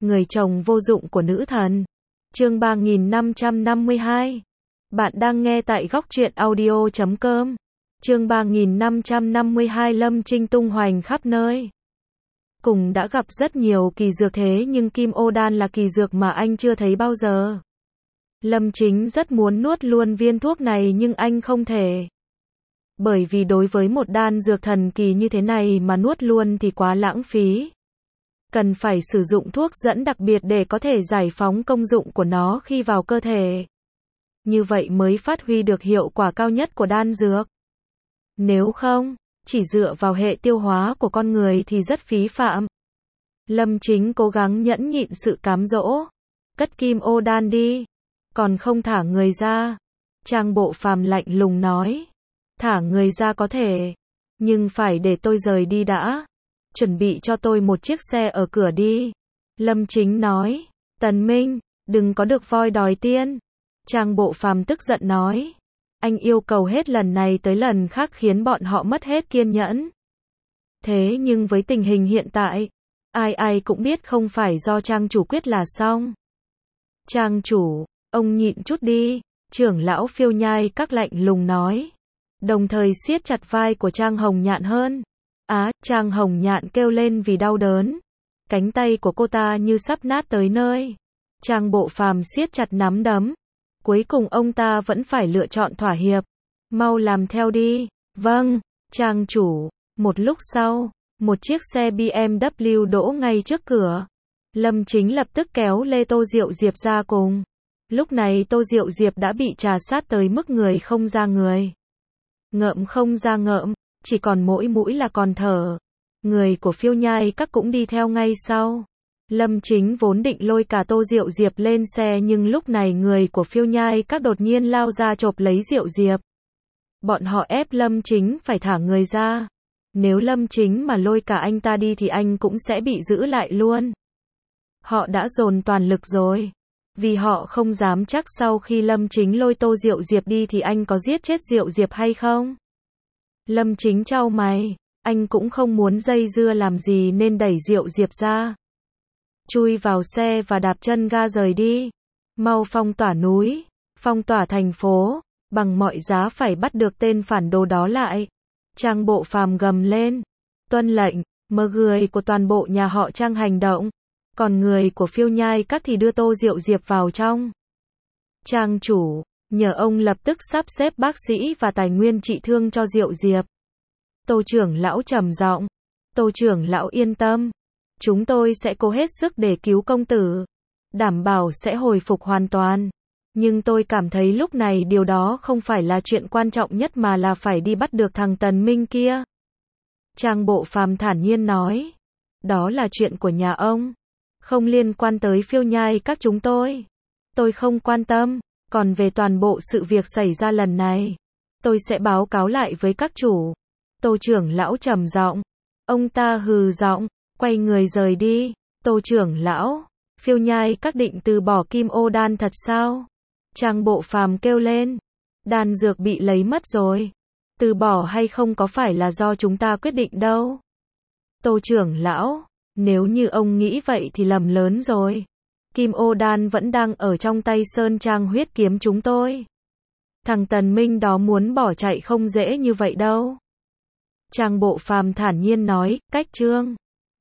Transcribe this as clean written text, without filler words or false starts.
Người chồng vô dụng của nữ thần. Chương 3552. Bạn đang nghe tại góc truyện audio.com. Chương 3552. Lâm Trinh tung hoành khắp nơi. Cùng đã gặp rất nhiều kỳ dược thế nhưng Kim Ô Đan là kỳ dược mà anh chưa thấy bao giờ. Lâm Chính rất muốn nuốt luôn viên thuốc này nhưng anh không thể. Bởi vì đối với một đan dược thần kỳ như thế này mà nuốt luôn thì quá lãng phí. Cần phải sử dụng thuốc dẫn đặc biệt để có thể giải phóng công dụng của nó khi vào cơ thể. Như vậy mới phát huy được hiệu quả cao nhất của đan dược. Nếu không, chỉ dựa vào hệ tiêu hóa của con người thì rất phí phạm. Lâm Chính cố gắng nhẫn nhịn sự cám dỗ. Cất Kim Ô Đan đi. Còn không thả người ra. Trang Bộ Phàm lạnh lùng nói. Thả người ra có thể. Nhưng phải để tôi rời đi đã. Chuẩn bị cho tôi một chiếc xe ở cửa đi. Lâm Chính nói. Tần Minh, đừng có được voi đòi tiên. Trang Bộ Phàm tức giận nói. Anh yêu cầu hết lần này tới lần khác khiến bọn họ mất hết kiên nhẫn. Thế nhưng với tình hình hiện tại, ai cũng biết không phải do Trang chủ quyết là xong. Trang chủ, ông nhịn chút đi. Trưởng lão Phiêu Nhai Các lạnh lùng nói. Đồng thời siết chặt vai của Trang Hồng Nhạn hơn. Trang Hồng Nhạn kêu lên vì đau đớn. Cánh tay của cô ta như sắp nát tới nơi. Trang Bộ Phàm siết chặt nắm đấm. Cuối cùng ông ta vẫn phải lựa chọn thỏa hiệp. Mau làm theo đi. Vâng, Trang chủ. Một lúc sau, một chiếc xe BMW đỗ ngay trước cửa. Lâm Chính lập tức kéo lê Tô Diệu Diệp ra cùng. Lúc này Tô Diệu Diệp đã bị trà sát tới mức người không ra người. Ngợm không ra ngợm, chỉ còn mỗi mũi là còn thở. Người của Phiêu Nhai Các cũng đi theo ngay sau. Lâm Chính vốn định lôi cả Tô Diệu Diệp lên xe nhưng lúc này người của Phiêu Nhai Các đột nhiên lao ra chộp lấy Diệu Diệp. Bọn họ ép Lâm Chính phải thả người ra. Nếu Lâm Chính mà lôi cả anh ta đi thì anh cũng sẽ bị giữ lại luôn. Họ đã dồn toàn lực rồi. Vì họ không dám chắc sau khi Lâm Chính lôi Tô Diệu Diệp đi thì anh có giết chết Diệu Diệp hay không. Lâm Chính chau mày. Anh cũng không muốn dây dưa làm gì nên đẩy Diệu Diệp ra. Chui vào xe và đạp chân ga rời đi. Mau phong tỏa núi. Phong tỏa thành phố. Bằng mọi giá phải bắt được tên phản đồ đó lại. Trang Bộ Phàm gầm lên. Tuân lệnh. Mời người của toàn bộ nhà họ Trang hành động. Còn người của Phiêu Nhai Các thì đưa Tô Diệu Diệp vào trong. Trang chủ, nhờ ông lập tức sắp xếp bác sĩ và tài nguyên trị thương cho Diệu Diệp. Tô trưởng lão trầm giọng. Tô trưởng lão yên tâm. Chúng tôi sẽ cố hết sức để cứu công tử. Đảm bảo sẽ hồi phục hoàn toàn. Nhưng tôi cảm thấy lúc này điều đó không phải là chuyện quan trọng nhất mà là phải đi bắt được thằng Tần Minh kia. Trang Bộ Phàm thản nhiên nói. Đó là chuyện của nhà ông. Không liên quan tới Phiêu Nhai Các chúng tôi. Tôi không quan tâm. Còn về toàn bộ sự việc xảy ra lần này, tôi sẽ báo cáo lại với các chủ. Tô trưởng lão trầm giọng. Ông ta hừ giọng, quay người rời đi. Tô trưởng lão, Phiêu Nhai Các định từ bỏ Kim Ô Đan thật sao? Trang Bộ Phàm kêu lên. Đan dược bị lấy mất rồi. Từ bỏ hay không có phải là do chúng ta quyết định đâu. Tô trưởng lão, nếu như ông nghĩ vậy thì lầm lớn rồi. Kim Ô Đan vẫn đang ở trong tay Sơn Trang Huyết Kiếm chúng tôi. Thằng Tần Minh đó muốn bỏ chạy không dễ như vậy đâu. Trang Bộ Phàm thản nhiên nói. Cách chương